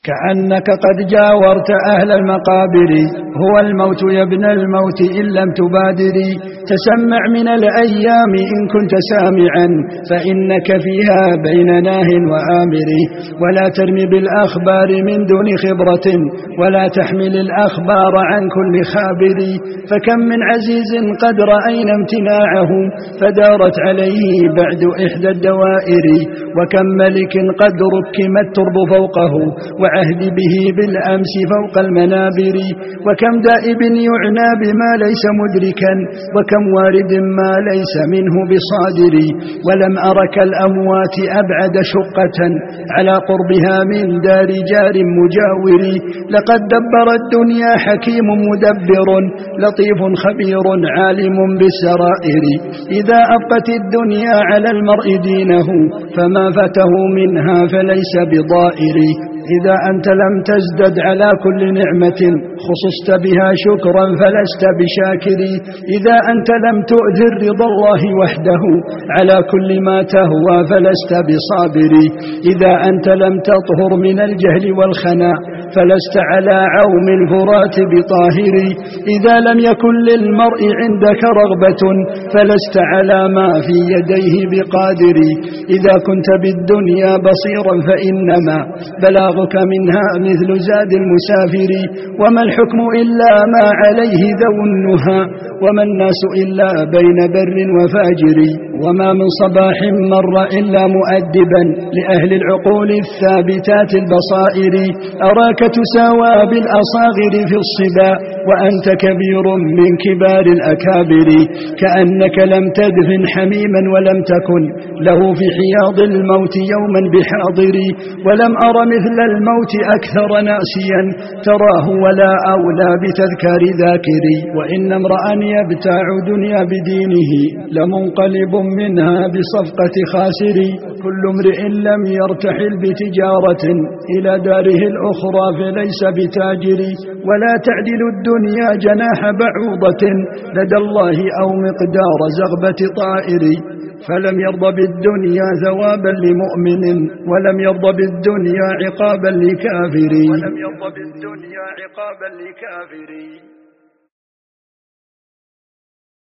كأنك قد جاورت أهل المقابر، هو الموت يا ابن الموت إن لم تبادري. تسمع من الأيام إن كنت سامعا، فإنك فيها بين ناه وآمر. ولا ترمي بالأخبار من دون خبرة، ولا تحمل الأخبار عن كل خابر. فكم من عزيز قد رأينا امتناعه، فدارت عليه بعد إحدى الدوائر. وكم ملك قد ركم الترب فوقه، وعهد به بالأمس فوق المنابر. وكم دائب يعنى بما ليس مدركا، وكم وارد ما ليس منه بصادر. ولم أرك الأموات أبعد شقة على قربها من دار جار مجاور. لقد دبر الدنيا حكيم مدبر، لطيف خبير عالم بالسرائر. إذا أبقت الدنيا على المرء دينه، فما فته منها فليس بضائر. إذا أنت لم تزدد على كل نعمة، خصصت بها شكرا فلست بشاكر. إذا أنت لم تؤذر رضا الله وحده على كل ما تهوى فلست بصابر. إذا أنت لم تطهر من الجهل والخنا، فلست على عوم الفرات بطاهر. إذا لم يكن للمرء عندك رغبة، فلست على ما في يديه بقادر. إذا كنت بالدنيا بصيرا، فإنما بلاغك منها مثل زاد المسافر. وما الحكم إلا ما عليه ذو النهى، وما الناس إلا بين بر وفاجر. وما من صباح مر إلا مؤدبا لأهل العقول الثابتات البصائر. أراك تساوى بالأصاغر في الصبا، وأنت كبير من كبار الأكابر. كأنك لم تدفن حميما، ولم تكن له في حياض الموت يوما بحاضر. ولم أر مثل الموت أكثر ناسيا، تراه ولا أولى بتذكار ذاكري. وإن امرأ يبتاع دنيا بدينه، لمنقلب منها بصفقة خاسري. كل امرئ لم يرتحل بتجارة إلى داره الأخرى فليس بتاجري. ولا تعدل الدنيا جناح بعوضة لدى الله أو مقدار زغبة طائر. فلم يرض بالدنيا ثوابا لمؤمن، ولم يرض بالدنيا عقابا لكافر.